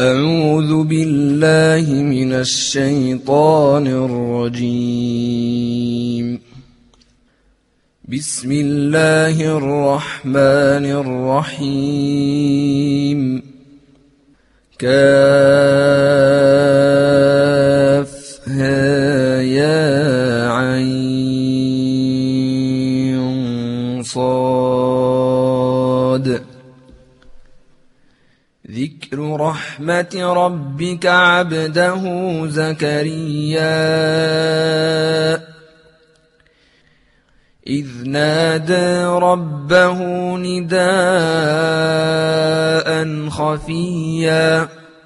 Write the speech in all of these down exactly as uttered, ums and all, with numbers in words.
أعوذ بالله من الشيطان الرجيم. بسم الله الرحمن الرحيم. كافها يا عين صاد. ذكر رحمة ربك عبده زكريا إذ نادى ربه نداء خفيا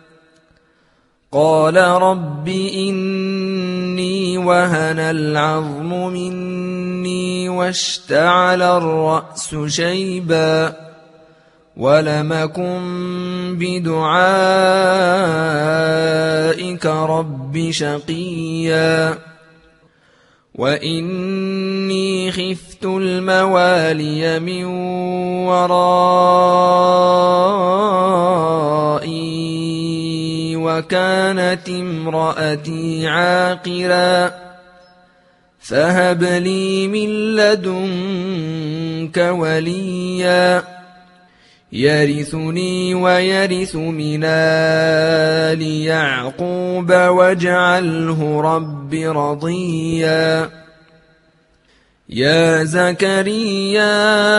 قال رب إني وهن العظم مني واشتعل الرأس شيبا ولم أكن بدعائك رب شقيا وإني خفت الموالي من ورائي وكانت امرأتي عاقرا فهب لي من لدنك وليا يرثني ويرث من آل يعقوب واجعله رب رضيا يا زكريا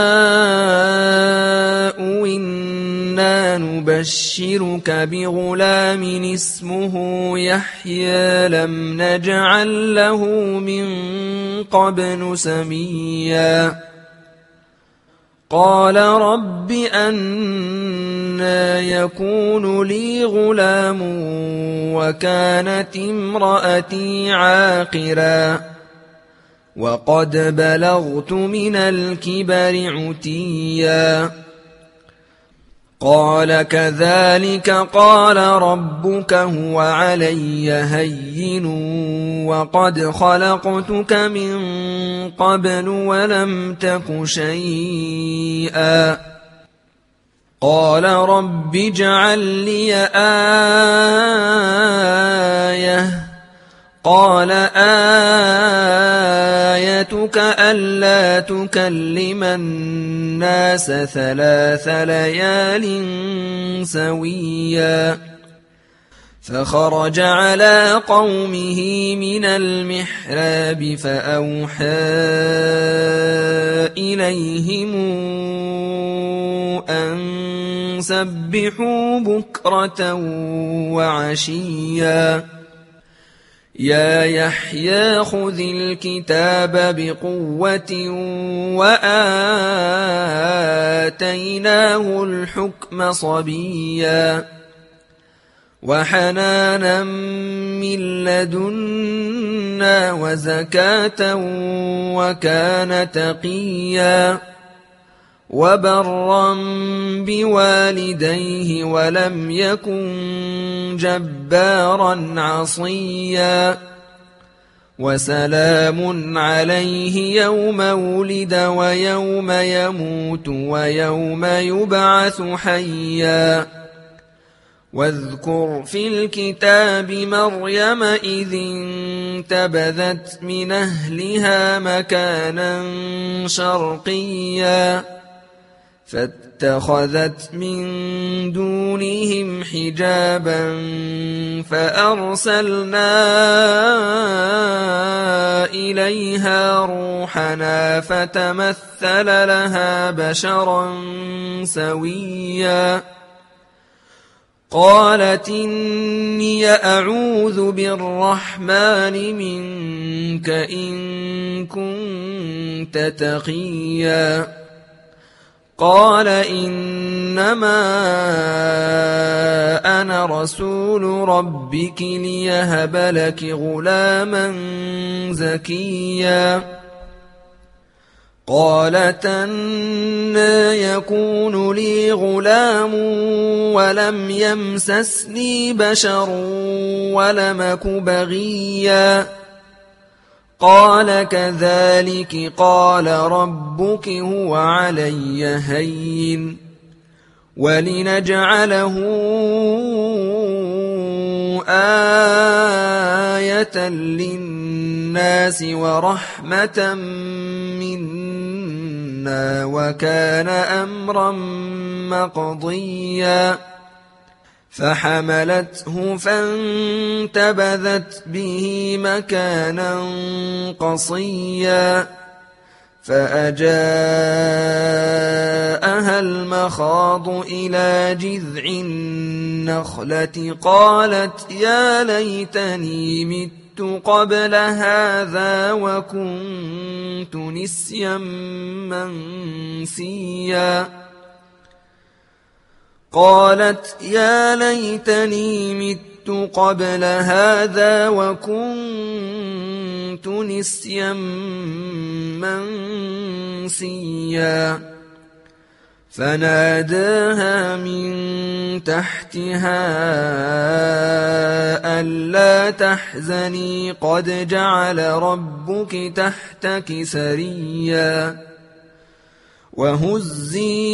إنا نبشرك بغلام اسمه يحيى لم نجعل له من قبل سميا قال رب أنى يكون لي غلام وكانت امرأتي عاقرا وقد بلغت من الكبر عتيا قال كذلك قال ربك هو علي هين وقد خلقتك من قبل ولم تك شيئا قال رب اجعل لي آية قال آيتك ألا تكلم الناس ثلاث ليال سويا فخرج على قومه من المحراب فأوحى إليهم أن سبحوا بكرة وعشيا يا يحيى خذ الكتاب بقوة وآتيناه الحكم صبيا وحنانا من لدنا وزكاة وكان تقيا وبرا بوالديه ولم يكن جبارا عصيا وسلام عليه يوم ولد ويوم يموت ويوم يبعث حيا واذكر في الكتاب مريم إذ انتبذت من أهلها مكانا شرقيا فاتخذت من دونهم حجابا فأرسلنا إليها روحنا فتمثل لها بشرا سويا قالت إني أعوذ بالرحمن منك إن كنت تقيا قال إنما أنا رسول ربك ليهب لك غلاما زكيا قالت أنى يكون لي غلام ولم يمسسني بشر ولم أك بغيا قال كذلك قال ربك هو علي هين ولنجعله آية للناس ورحمة منا وكان أمرا مقضيا فحملته فانتبذت به مكانا قصيا فأجاءها المخاض إلى جذع النخلة قالت يا ليتني مت قبل هذا وكنت نسيا منسيا قالت يا ليتني مت قبل هذا وكنت نسيا منسيا فناداها من تحتها ألا تحزني قد جعل ربك تحتك سريا وهزي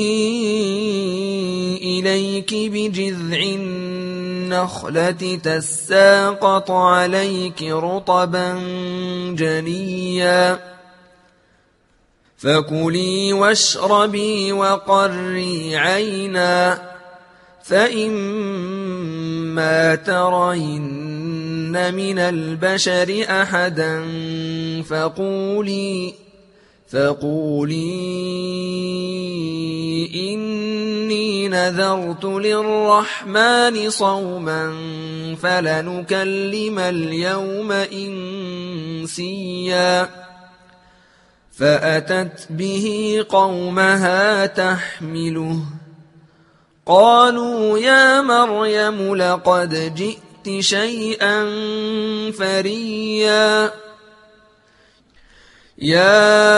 إليك بجذع النخلة تساقط عليك رطبا جنيا فكلي واشربي وقري عينا فإما ترين من البشر أحدا فقولي فقولي إني نذرت للرحمن صوما فلنكلم اليوم إنسيا فأتت به قومها تحمله قالوا يا مريم لقد جئت شيئا فريا يا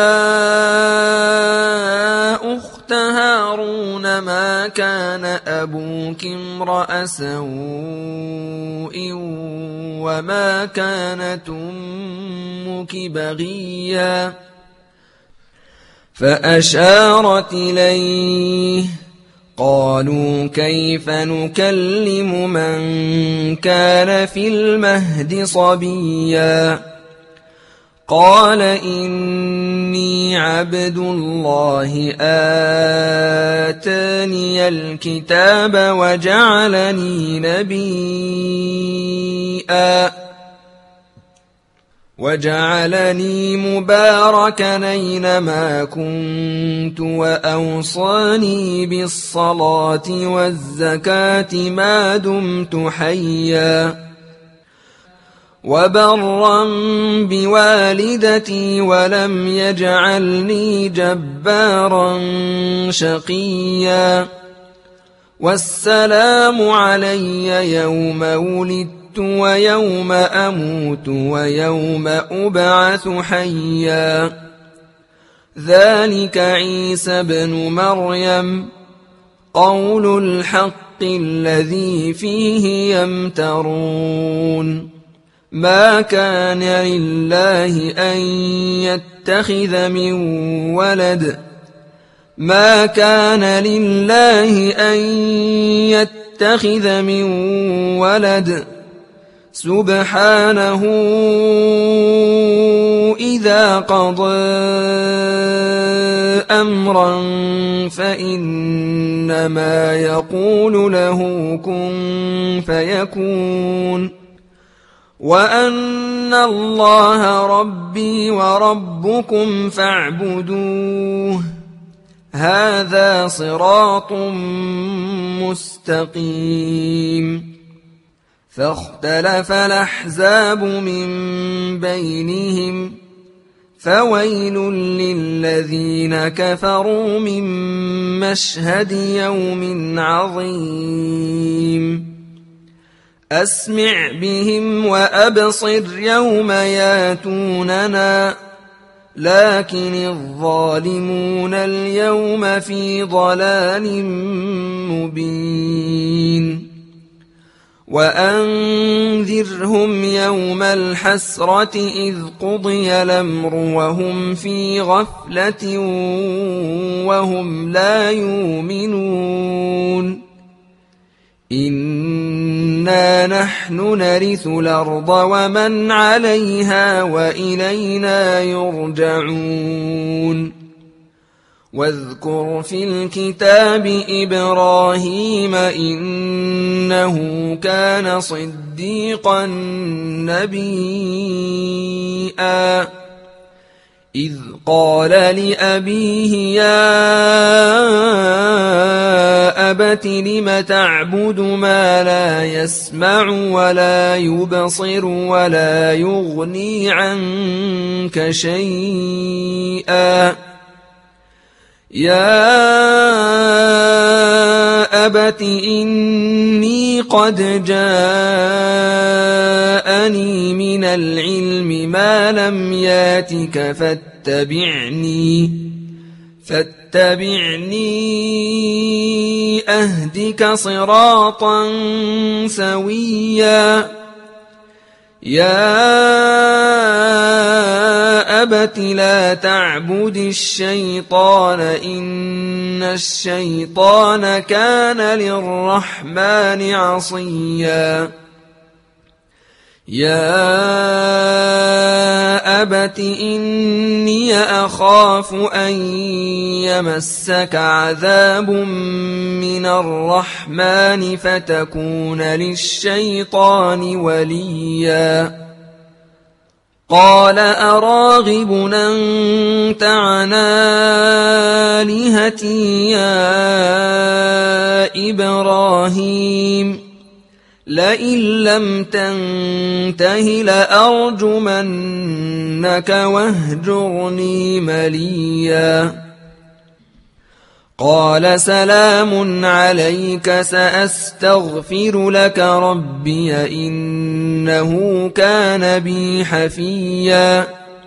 أخت هارون ما كان أبوك امرأ سوء وما كانت أمك بغيا فأشارت إليه قالوا كيف نكلم من كان في المهد صبيا قال إني عبد الله آتاني الكتاب وجعلني نبيا وجعلني مباركا أينما كنت وأوصاني بالصلاة والزكاة ما دمت حيا وبرا بوالدتي ولم يجعلني جبارا شقيا والسلام علي يوم ولدت ويوم أموت ويوم أبعث حيا ذلك عيسى بن مريم قول الحق الذي فيه يمترون ما كان لله أن يتخذ من ولد ما كان لله أن يتخذ من ولد سبحانه إذا قضى أمرا فإنما يقول له كن فيكون وأن الله ربي وربكم فاعبدوه هذا صراط مستقيم فاختلف الأحزاب من بينهم فويل للذين كفروا من مشهد يوم عظيم أسمع بهم وأبصر يوم ياتوننا لكن الظالمون اليوم في ضلال مبين وأنذرهم يوم الحسرة إذ قضي الأمر وهم في غفلة وهم لا يؤمنون إن إنا نحن نرث الأرض ومن عليها وإلينا يرجعون واذكر في الكتاب إبراهيم إنه كان صديقا نبيا إذ قال لأبيه يا أبت لم تعبد ما لا يسمع ولا يبصر ولا يغني عنك شيئا يا أبت إني قد جاءني من العلم ما لم ياتك فاتبعني فاتبعني أهدك صراطا سويا يا أبت لا تعبد الشيطان إن الشيطان كان للرحمن عصيا يا أبت إني أخاف أن يمسك عذاب من الرحمن فتكون للشيطان وليا قال أراغب أنت عن آلهتي يا إبراهيم لئن لم تنته لأرجمنك واهجرني مليا قال سلام عليك سأستغفر لك ربي إنه كان بي حفيا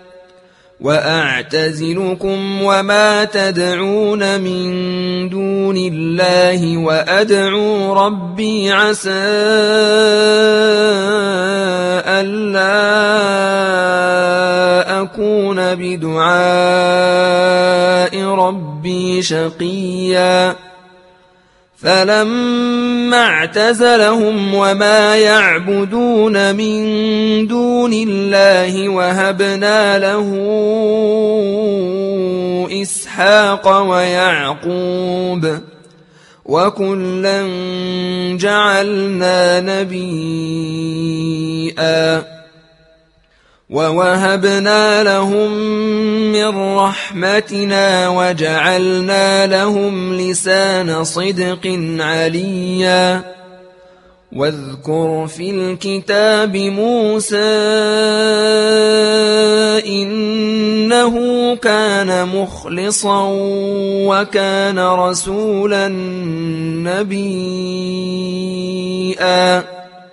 وأعتزلكم وما تدعون من دون الله وأدعو ربي عسى ألا أكون بدعاء ربي شقيا فلما اعتزلهم وما يعبدون من دون الله وهبنا له إسحاق ويعقوب وكلا جعلنا نبيا ووهبنا لهم من رحمتنا وجعلنا لهم لسان صدق عليا واذكر في الكتاب موسى إنه كان مخلصا وكان رسولا نبيا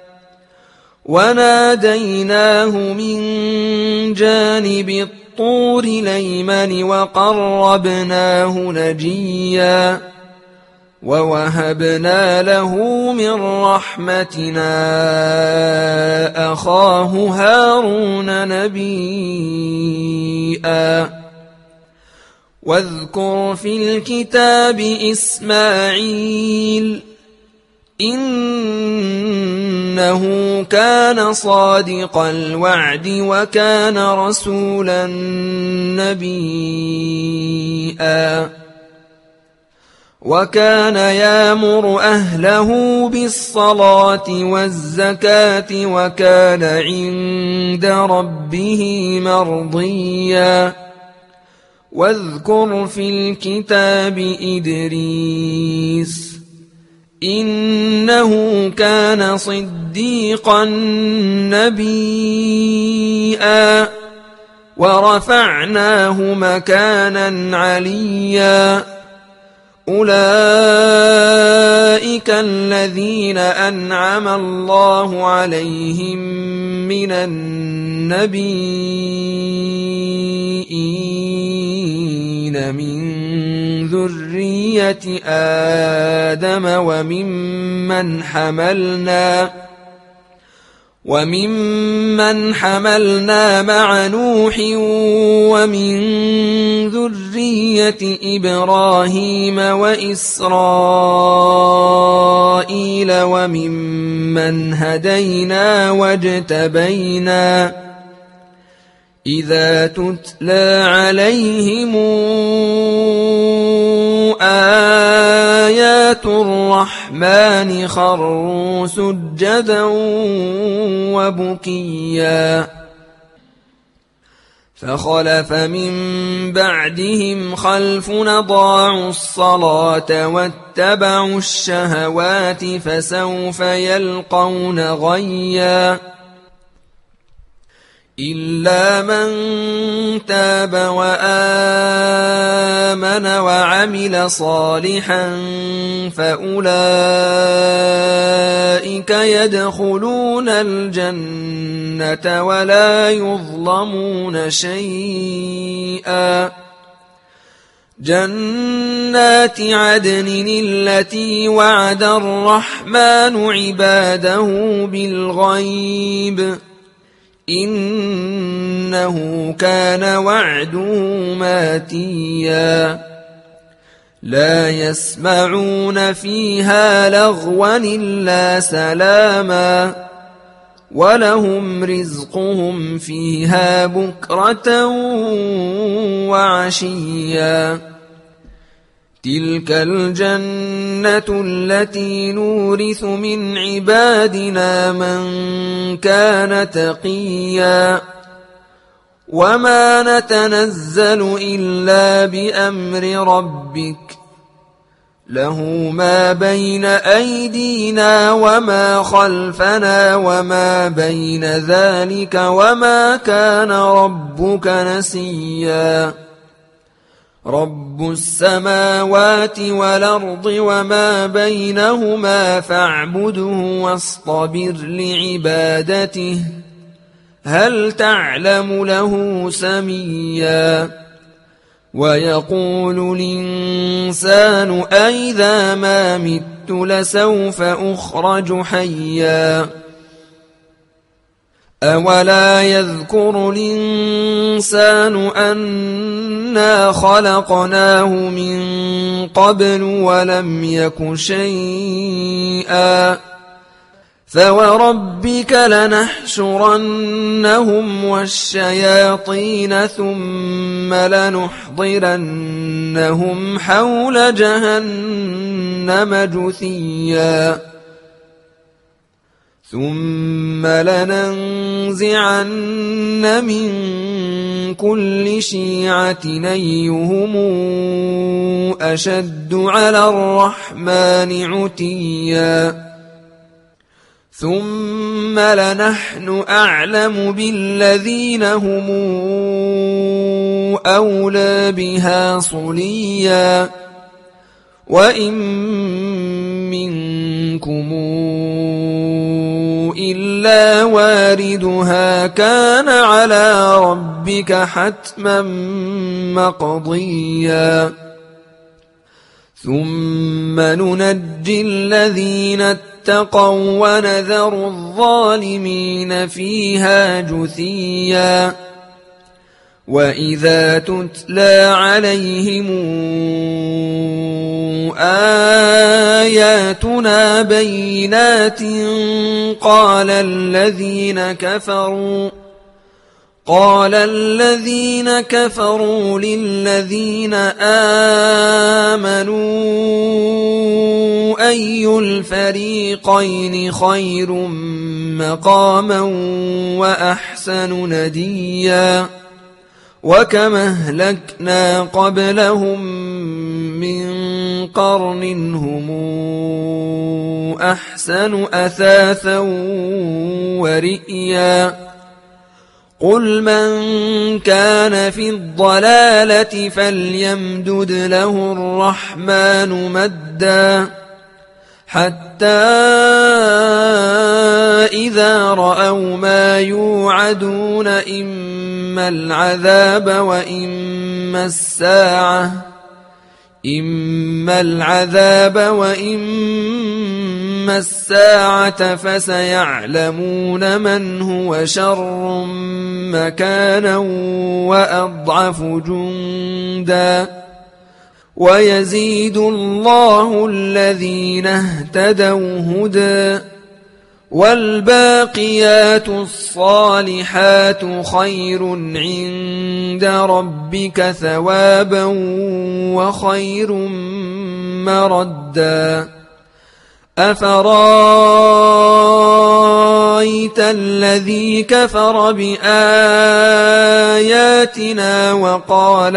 وناديناه من جانب الطور الأيمن وقربناه نجيا ووهبنا له من رحمتنا أخاه هارون نبيا واذكر في الكتاب إسماعيل إنه كان صادق الوعد وكان رسولا نبيا وكان يأمر أهله بالصلاة والزكاة وكان عند ربه مرضيا واذكر في الكتاب إدريس إنه كان صديقا نبيا ورفعناه مكانا عليا أولئك الذين أنعم الله عليهم من النبيين من ذرية آدم وممن حملنا وممن حملنا مع نوح ومن ذرية إبراهيم وإسرائيل وممن هدينا واجتبينا إذا تتلى عليهم آيات الرحمن خروا سجدا وبكيا فخلف من بعدهم خلف أضاعوا الصلاة واتبعوا الشهوات فسوف يلقون غيا إلا من تاب وآمن وعمل صالحا فأولئك يدخلون الجنة ولا يظلمون شيئا جنات عدن التي وعد الرحمن عباده بالغيب إنه كان وعده ماتيا لا يسمعون فيها لغوا إلا سلاما ولهم رزقهم فيها بكرة وعشيا تلك الجنة التي نورث من عبادنا من كان تقيا وما نتنزل إلا بأمر ربك له ما بين أيدينا وما خلفنا وما بين ذلك وما كان ربك نسيا رب السماوات والأرض وما بينهما فاعبده واصطبر لعبادته هل تعلم له سميا ويقول الإنسان أئذا ما مت لسوف أخرج حيا أولا يذكر الإنسان أنا خلقناه من قبل ولم يك شيئا فوربك لنحشرنهم والشياطين ثم لنحضرنهم حول جهنم جثيا ثم لننزعن من كل شيعة أيهم أشد على الرحمن عتيا ثم لنحن أعلم بالذين هم أولى بها صليا وإن منكم إلا واردها كان على ربك حتما مقضيا ثم ننجي الذين اتقوا ونذر الظالمين فيها جثيا وإذا تتلى عليهم آياتنا بينات قال الذين كفروا قال الذين كفروا للذين آمنوا أي الفريقين خير مقاما وأحسن نديا وكم أهلكنا قبلهم من قرن هم أحسن أثاثا ورئيا قل من كان في الضلالة فليمدد له الرحمن مدا حتى إذا رأوا ما يوعدون إما العذاب وإما الساعة إما العذاب وإما الساعة فسيعلمون من هو شر مكانا وأضعف جندا ويزيد الله الذين اهتدوا هدى والباقيات الصالحات خير عند ربك ثوابا وخير مردا أفرايت الذي كفر بآياتنا وقال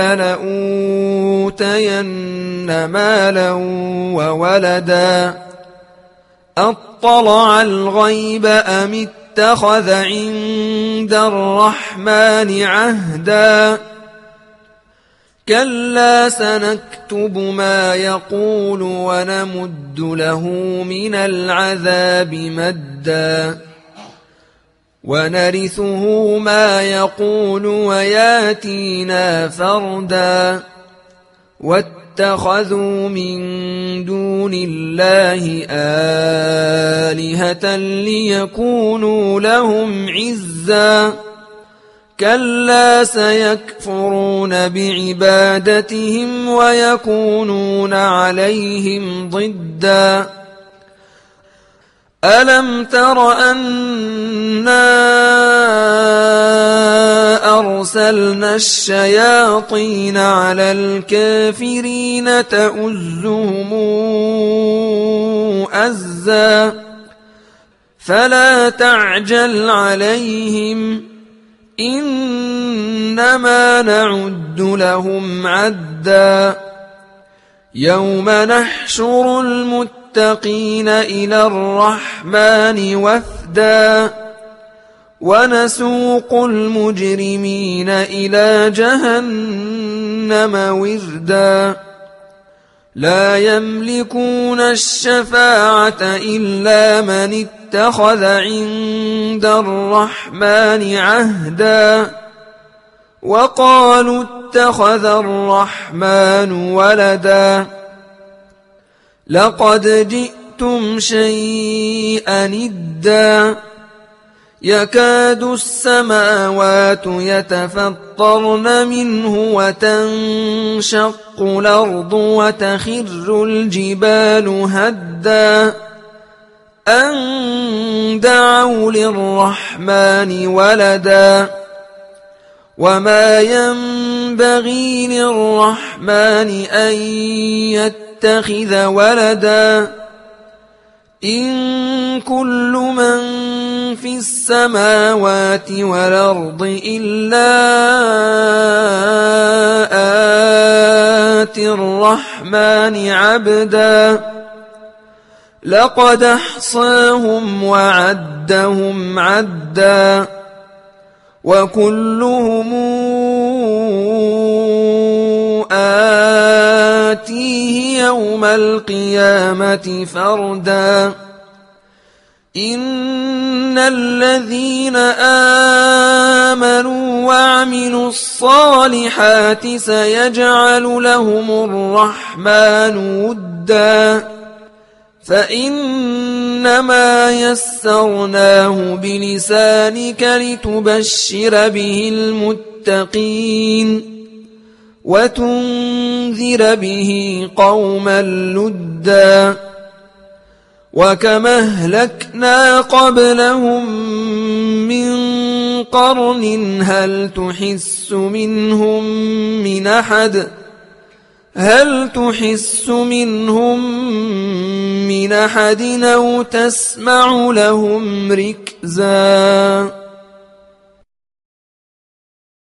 لأوتين مالا وولدا أطلع الغيب أم اتخذ عند الرحمن عهدا كلا سنكتب ما يقول ونمد له من العذاب مدا ونرثه ما يقول وياتينا فردا واتخذوا من دون الله آلهة ليكونوا لهم عزا كلا سيكفرون بعبادتهم ويكونون عليهم ضدا ألم تر أنا أرسلنا الشياطين على الكافرين تؤزهم أزا فلا تعجل عليهم إنما نعد لهم عدا يوم نحشر المتقين إلى الرحمن وفدا ونسوق المجرمين إلى جهنم وردا لا يملكون الشفاعة إلا من اتخذ عند الرحمن عهدا وقالوا اتخذ الرحمن ولدا لقد جئتم شيئا إدا يكاد السماوات يتفطرن منه وتنشق الأرض وتخر الجبال هدا أن دعوا للرحمن ولدا وما ينبغي للرحمن أن يتخذ ولدا إن كل من في السماوات والأرض إلا آتي الرحمن عبدا لقد أحصاهم وعدهم عدا وكلهم آتيه يوم القيامة فردا إن الذين آمنوا وعملوا الصالحات سيجعل لهم الرحمن ودا فإنما يسرناه بلسانك لتبشر به المتقين وتنذر به قوما لدا وكما أهلكنا قبلهم من قرن هل تحس منهم من أحد هل تحس منهم من أحد أو تسمع لهم ركزا